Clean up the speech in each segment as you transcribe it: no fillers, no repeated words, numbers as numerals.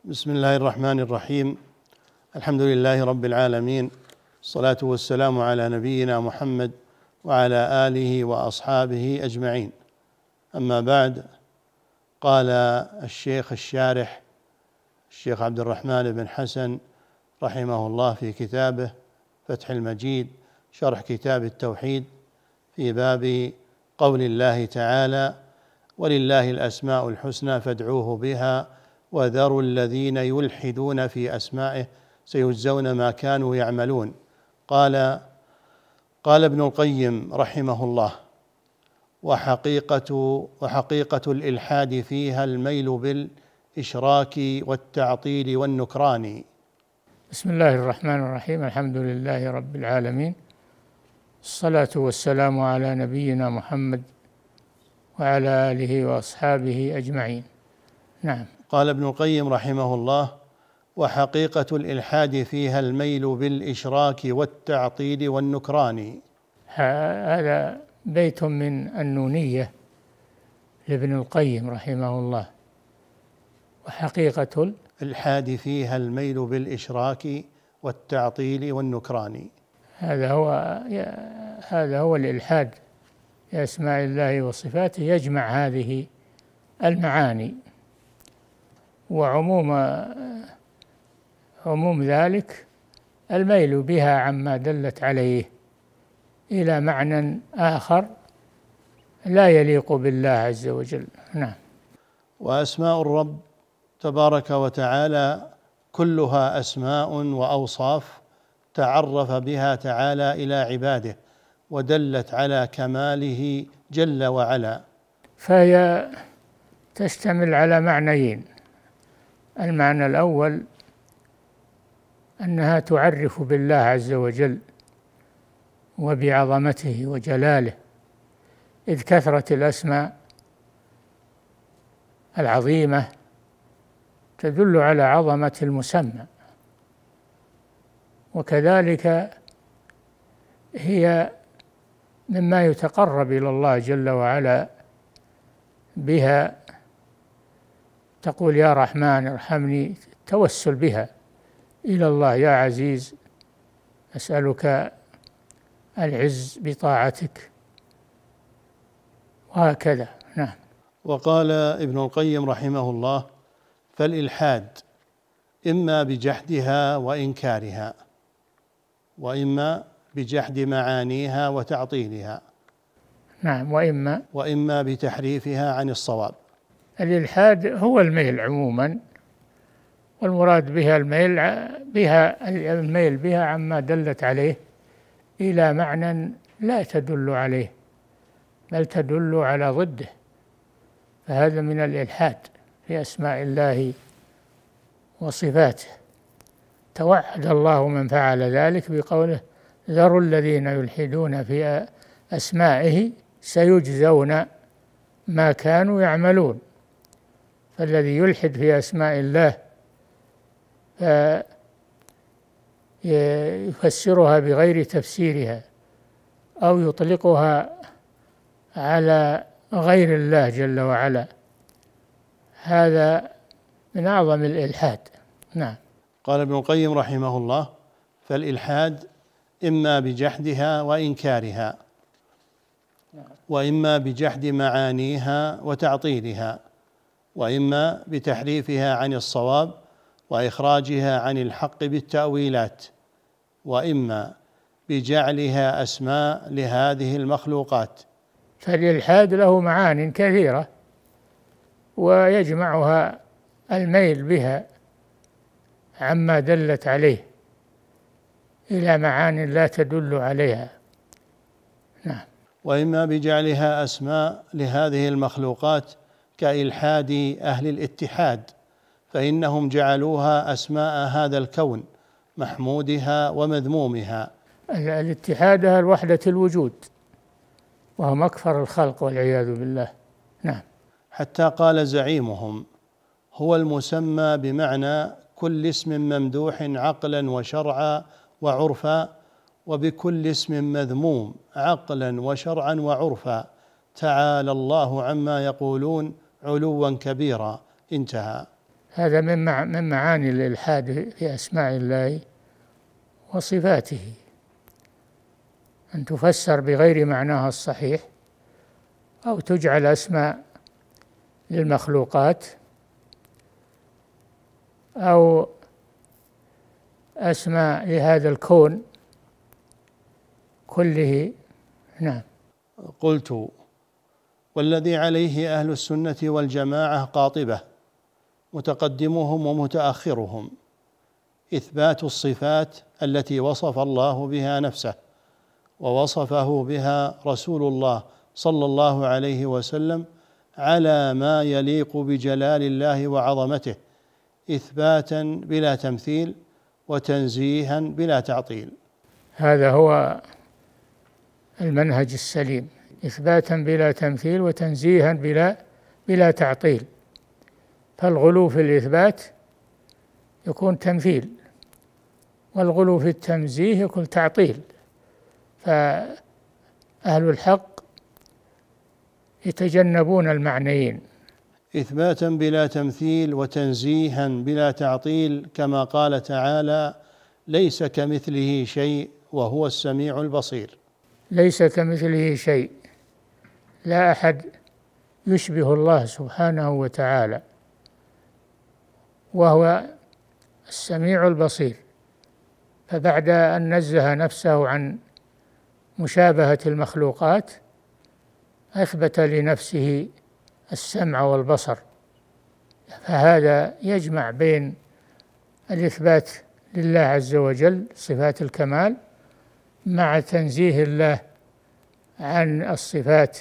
بسم الله الرحمن الرحيم. الحمد لله رب العالمين، الصلاة والسلام على نبينا محمد وعلى آله وأصحابه أجمعين. أما بعد، قال الشيخ الشارح الشيخ عبد الرحمن بن حسن رحمه الله في كتابه فتح المجيد شرح كتاب التوحيد في باب قول الله تعالى: ولله الأسماء الحسنى فادعوه بها وذروا الذين يلحدون في أسمائه سيجزون ما كانوا يعملون. قال ابن القيم رحمه الله: وحقيقة الإلحاد فيها الميل بالإشراك والتعطيل والنكران. بسم الله الرحمن الرحيم. الحمد لله رب العالمين، الصلاة والسلام على نبينا محمد وعلى آله وأصحابه أجمعين. نعم. قال ابن القيم رحمه الله: وحقيقة الإلحاد فيها الميل بالإشراك والتعطيل والنكران. هذا بيت من النونية لابن القيم رحمه الله. وحقيقة الإلحاد فيها الميل بالإشراك والتعطيل والنكران. هذا هو الإلحاد في أسماء الله وصفاته، يجمع هذه المعاني، وعموم ذلك الميل بها عما دلت عليه إلى معنى آخر لا يليق بالله عز وجل. نعم. وأسماء الرب تبارك وتعالى كلها أسماء وأوصاف تعرف بها تعالى إلى عباده ودلت على كماله جل وعلا، فهي تشتمل على معنيين. المعنى الأول أنها تعرف بالله عز وجل وبعظمته وجلاله، إذ كثرة الأسماء العظيمة تدل على عظمة المسمى، وكذلك هي مما يتقرب إلى الله جل وعلا بها. تقول: يا رحمن ارحمني، توسل بها إلى الله. يا عزيز أسألك العز بطاعتك، وهكذا. نعم. وقال ابن القيم رحمه الله: فالإلحاد إما بجحدها وإنكارها، وإما بجحد معانيها وتعطيلها. نعم. وإما بتحريفها عن الصواب. الإلحاد هو الميل عموما، والمراد بها الميل بها عما دلت عليه إلى معنى لا تدل عليه، بل تدل على ضده، فهذا من الإلحاد في أسماء الله وصفاته. توعد الله من فعل ذلك بقوله: ذروا الذين يلحدون في أسمائه سيجزون ما كانوا يعملون. فالذي يلحد في أسماء الله يفسرها بغير تفسيرها أو يطلقها على غير الله جل وعلا، هذا من أعظم الإلحاد. نعم. قال ابن القيم رحمه الله: فالإلحاد إما بجحدها وإنكارها، وإما بجحد معانيها وتعطيلها، وإما بتحريفها عن الصواب وإخراجها عن الحق بالتأويلات، وإما بجعلها أسماء لهذه المخلوقات. فالإلحاد له معان كثيرة، ويجمعها الميل بها عما دلت عليه إلى معان لا تدل عليها. نعم. وإما بجعلها أسماء لهذه المخلوقات كإلحاد أهل الاتحاد، فإنهم جعلوها أسماء هذا الكون محمودها ومذمومها. الاتحاد الوحدة الوجود، وهو مكفر الخلق والعياذ بالله. نعم. حتى قال زعيمهم: هو المسمى بمعنى كل اسم ممدوح عقلا وشرعا وعرفا، وبكل اسم مذموم عقلا وشرعا وعرفا، تعالى الله عما يقولون علوا كبيرا. انتهى. هذا من معاني الإلحاد في أسماء الله وصفاته، أن تفسر بغير معناها الصحيح، أو تجعل أسماء للمخلوقات أو أسماء لهذا الكون كله. نعم. قلت: والذي عليه أهل السنة والجماعة قاطبة متقدمهم ومتأخرهم إثبات الصفات التي وصف الله بها نفسه ووصفه بها رسول الله صلى الله عليه وسلم على ما يليق بجلال الله وعظمته، إثباتا بلا تمثيل وتنزيها بلا تعطيل. هذا هو المنهج السليم، إثباتا بلا تمثيل وتنزيها بلا تعطيل. فالغلو في الإثبات يكون تمثيل، والغلو في التنزيه يكون تعطيل. فأهل الحق يتجنبون المعنيين. إثباتا بلا تمثيل وتنزيها بلا تعطيل، كما قال تعالى: ليس كمثله شيء وهو السميع البصير. ليس كمثله شيء، لا أحد يشبه الله سبحانه وتعالى، وهو السميع البصير. فبعد أن نزه نفسه عن مشابهة المخلوقات أثبت لنفسه السمع والبصر، فهذا يجمع بين الإثبات لله عز وجل صفات الكمال مع تنزيه الله عن الصفات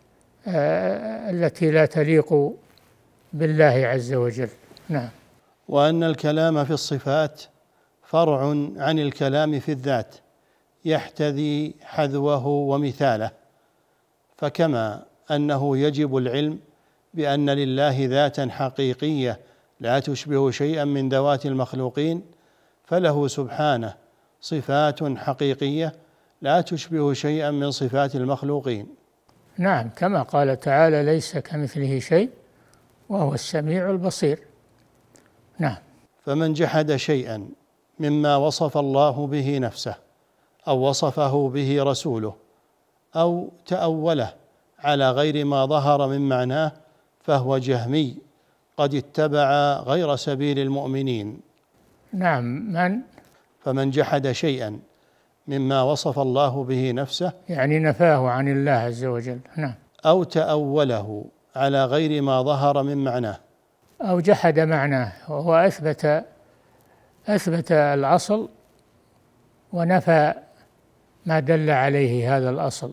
التي لا تليق بالله عز وجل. نعم. وأن الكلام في الصفات فرع عن الكلام في الذات يحتذي حذوه ومثاله، فكما أنه يجب العلم بأن لله ذاتا حقيقية لا تشبه شيئا من ذوات المخلوقين، فله سبحانه صفات حقيقية لا تشبه شيئا من صفات المخلوقين. نعم، كما قال تعالى: ليس كمثله شيء وهو السميع البصير. نعم. فمن جحد شيئا مما وصف الله به نفسه أو وصفه به رسوله أو تأوله على غير ما ظهر من معناه فهو جهمي قد اتبع غير سبيل المؤمنين. نعم. فمن جحد شيئا مما وصف الله به نفسه، يعني نفاه عن الله عز وجل. نعم. أو تأوله على غير ما ظهر من معناه، أو جحد معناه، وهو أثبت الأصل ونفى ما دل عليه هذا الأصل،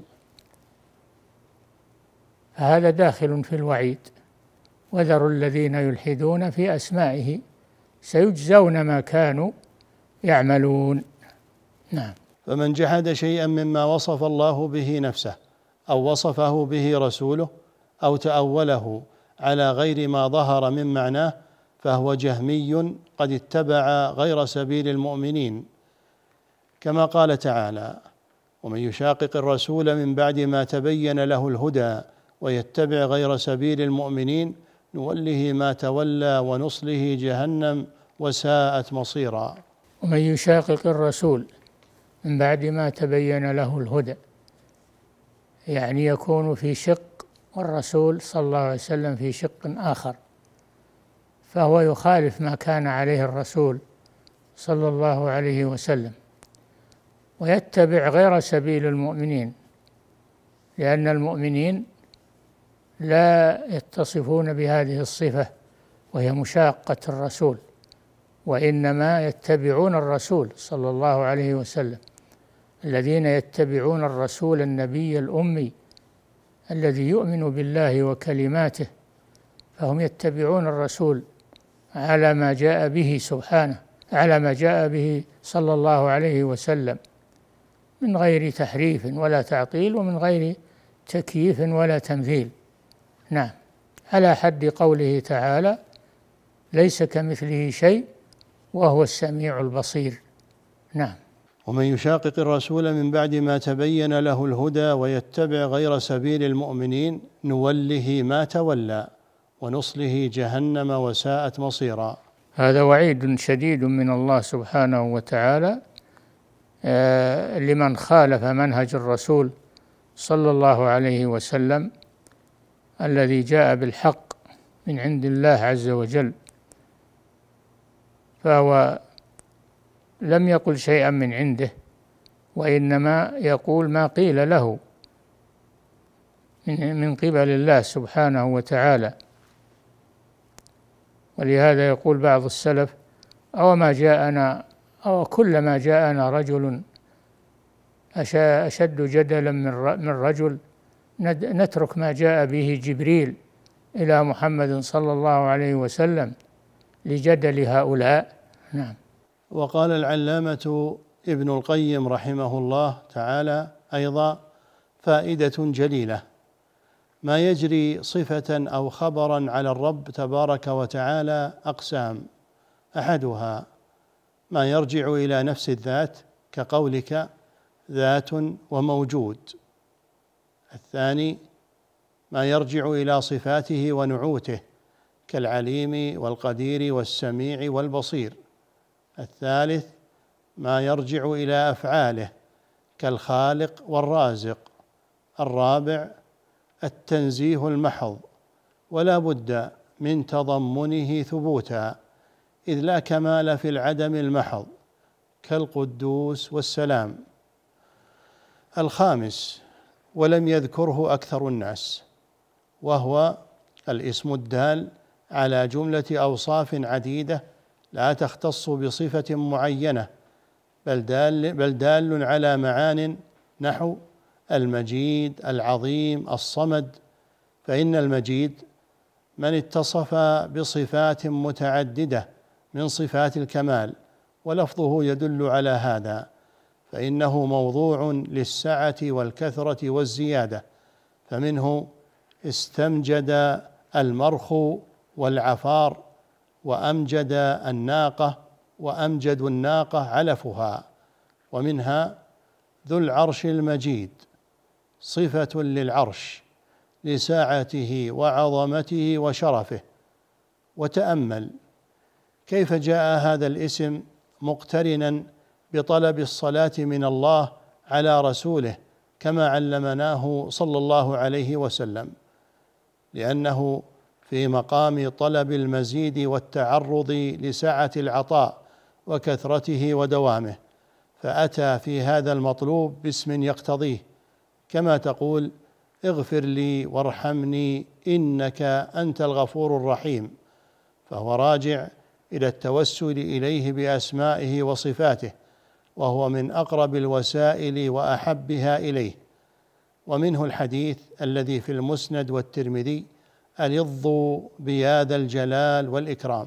فهذا داخل في الوعيد. وذروا الذين يلحدون في أسمائه سيجزون ما كانوا يعملون. نعم. فمن جحد شيئا مما وصف الله به نفسه أو وصفه به رسوله أو تأوله على غير ما ظهر من معناه فهو جهمي قد اتبع غير سبيل المؤمنين، كما قال تعالى: ومن يشاقق الرسول من بعد ما تبين له الهدى ويتبع غير سبيل المؤمنين نوله ما تولى ونصله جهنم وساءت مصيرا. ومن يشاقق الرسول من بعد ما تبين له الهدى، يعني يكون في شق والرسول صلى الله عليه وسلم في شق آخر، فهو يخالف ما كان عليه الرسول صلى الله عليه وسلم ويتبع غير سبيل المؤمنين، لأن المؤمنين لا يتصفون بهذه الصفة وهي مشاقة الرسول، وإنما يتبعون الرسول صلى الله عليه وسلم. الذين يتبعون الرسول النبي الأمي الذي يؤمن بالله وكلماته، فهم يتبعون الرسول على ما جاء به سبحانه، على ما جاء به صلى الله عليه وسلم، من غير تحريف ولا تعطيل ومن غير تكييف ولا تمثيل. نعم، على حد قوله تعالى: ليس كمثله شيء وهو السميع البصير. نعم. ومن يشاقق الرسول من بعد ما تبين له الهدى ويتبع غير سبيل المؤمنين نوله ما تولى ونصله جهنم وساءت مصيرا. هذا وعيد شديد من الله سبحانه وتعالى لمن خالف منهج الرسول صلى الله عليه وسلم الذي جاء بالحق من عند الله عز وجل، فهو لم يقل شيئا من عنده، وإنما يقول ما قيل له من قبل الله سبحانه وتعالى. ولهذا يقول بعض السلف: أو كلما جاءنا رجل أشد جدلا من رجل نترك ما جاء به جبريل إلى محمد صلى الله عليه وسلم لجدل هؤلاء. نعم. وقال العلامة ابن القيم رحمه الله تعالى أيضا فائدة جليلة: ما يجري صفة أو خبرا على الرب تبارك وتعالى أقسام: أحدها ما يرجع إلى نفس الذات كقولك ذات وموجود. الثاني ما يرجع إلى صفاته ونعوته كالعليم والقدير والسميع والبصير. الثالث ما يرجع إلى أفعاله كالخالق والرازق. الرابع التنزيه المحض، ولا بد من تضمنه ثبوتا، إذ لا كمال في العدم المحض كالقدوس والسلام. الخامس ولم يذكره أكثر الناس، وهو الاسم الدال على جملة أوصاف عديدة لا تختص بصفة معينة، بل دال على معان نحو المجيد، العظيم، الصمد. فإن المجيد من اتصف بصفات متعددة من صفات الكمال، ولفظه يدل على هذا، فإنه موضوع للسعة والكثرة والزيادة. فمنه استمجد المرخ والعفار، وأمجد الناقة، وأمجد الناقة علفها. ومنها ذو العرش المجيد، صفة للعرش لساعته وعظمته وشرفه. وتأمل كيف جاء هذا الاسم مقترنا بطلب الصلاة من الله على رسوله كما علمناه صلى الله عليه وسلم، لأنه في مقام طلب المزيد والتعرض لسعة العطاء وكثرته ودوامه، فأتى في هذا المطلوب باسم يقتضيه، كما تقول: اغفر لي وارحمني إنك أنت الغفور الرحيم. فهو راجع إلى التوسل إليه بأسمائه وصفاته، وهو من أقرب الوسائل وأحبها إليه. ومنه الحديث الذي في المسند والترمذي: ألظوا بيا ذا الجلال والإكرام.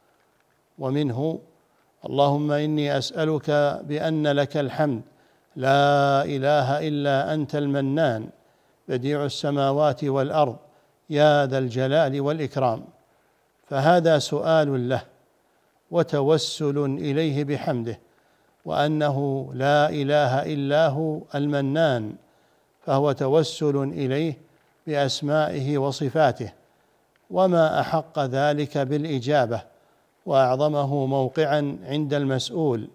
ومنه: اللهم إني أسألك بأن لك الحمد لا إله إلا أنت المنان بديع السماوات والأرض يا ذا الجلال والإكرام. فهذا سؤال له وتوسل إليه بحمده، وأنه لا إله إلا هو المنان، فهو توسل إليه بأسمائه وصفاته. وما أحق ذلك بالإجابة وأعظمه موقعا عند المسؤول.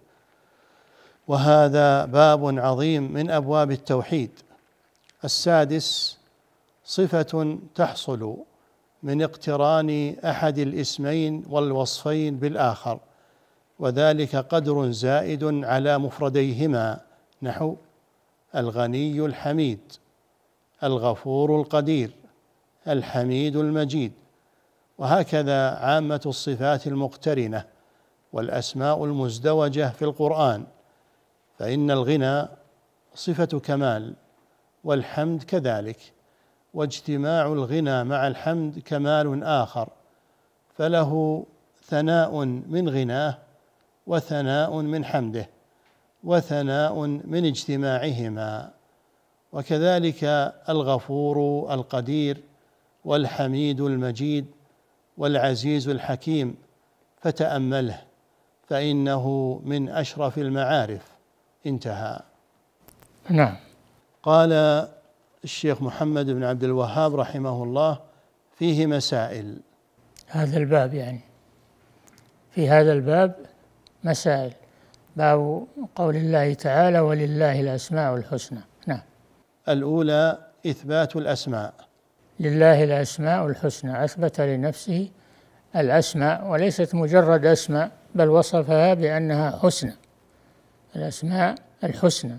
وهذا باب عظيم من أبواب التوحيد. السادس صفة تحصل من اقتران أحد الاسمين والوصفين بالآخر، وذلك قدر زائد على مفرديهما، نحو الغني الحميد، الغفور القدير، الحميد المجيد. وهكذا عامة الصفات المقترنة والأسماء المزدوجة في القرآن، فإن الغنى صفة كمال، والحمد كذلك، واجتماع الغنى مع الحمد كمال آخر، فله ثناء من غناه وثناء من حمده وثناء من اجتماعهما. وكذلك الغفور القدير والحميد المجيد والعزيز الحكيم، فتأمله فإنه من أشرف المعارف. انتهى. نعم. قال الشيخ محمد بن عبد الوهاب رحمه الله فيه مسائل. هذا الباب يعني في هذا الباب مسائل. باب قول الله تعالى ولله الأسماء الحسنى. نعم. الأولى إثبات الأسماء. لله الأسماء الحسنى، أثبت لنفسه الأسماء وليست مجرد أسماء، بل وصفها بأنها حسنى، الأسماء الحسنى،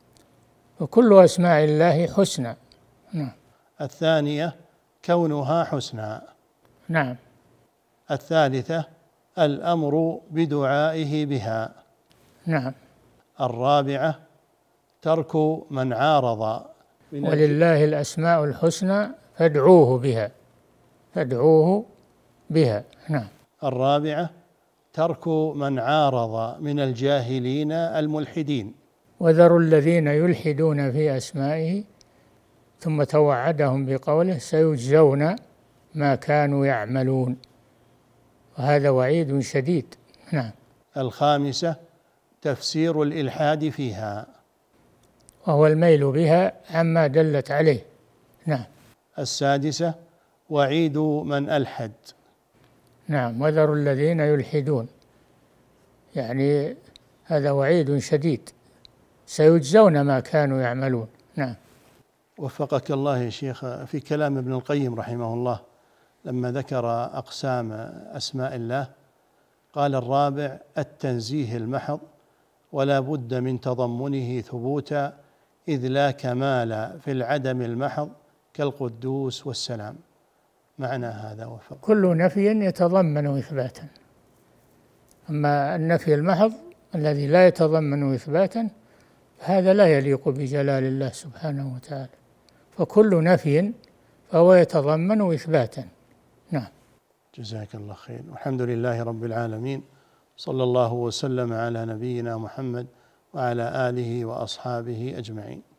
وكل أسماء الله حسنى. نعم. الثانية كونها حسنى. نعم. الثالثة الأمر بدعائه بها. نعم. الرابعة ترك من عارض. ولله الأسماء الحسنى فادعوه بها، فادعوه بها. نعم. الرابعة ترك من عارض من الجاهلين الملحدين. وذروا الذين يلحدون في أسمائه، ثم توعدهم بقوله سيجزون ما كانوا يعملون، وهذا وعيد شديد. نعم. الخامسة تفسير الإلحاد فيها، وهو الميل بها عما دلت عليه. نعم. السادسة وعيد من ألحد. نعم. وذروا الذين يلحدون، يعني هذا وعيد شديد، سيجزون ما كانوا يعملون. نعم. وفقك الله يا شيخ، في كلام ابن القيم رحمه الله لما ذكر أقسام أسماء الله قال الرابع التنزيه المحض، ولا بد من تضمنه ثبوتا، إذ لا كمال في العدم المحض كالقدوس والسلام. معنى هذا وفق. كل نفي يتضمن إثباتا، أما النفي المحض الذي لا يتضمن إثباتا هذا لا يليق بجلال الله سبحانه وتعالى، فكل نفي فهو يتضمن إثباتا. نعم. جزاك الله خير، والحمد لله رب العالمين، صلى الله وسلم على نبينا محمد وعلى آله وأصحابه أجمعين.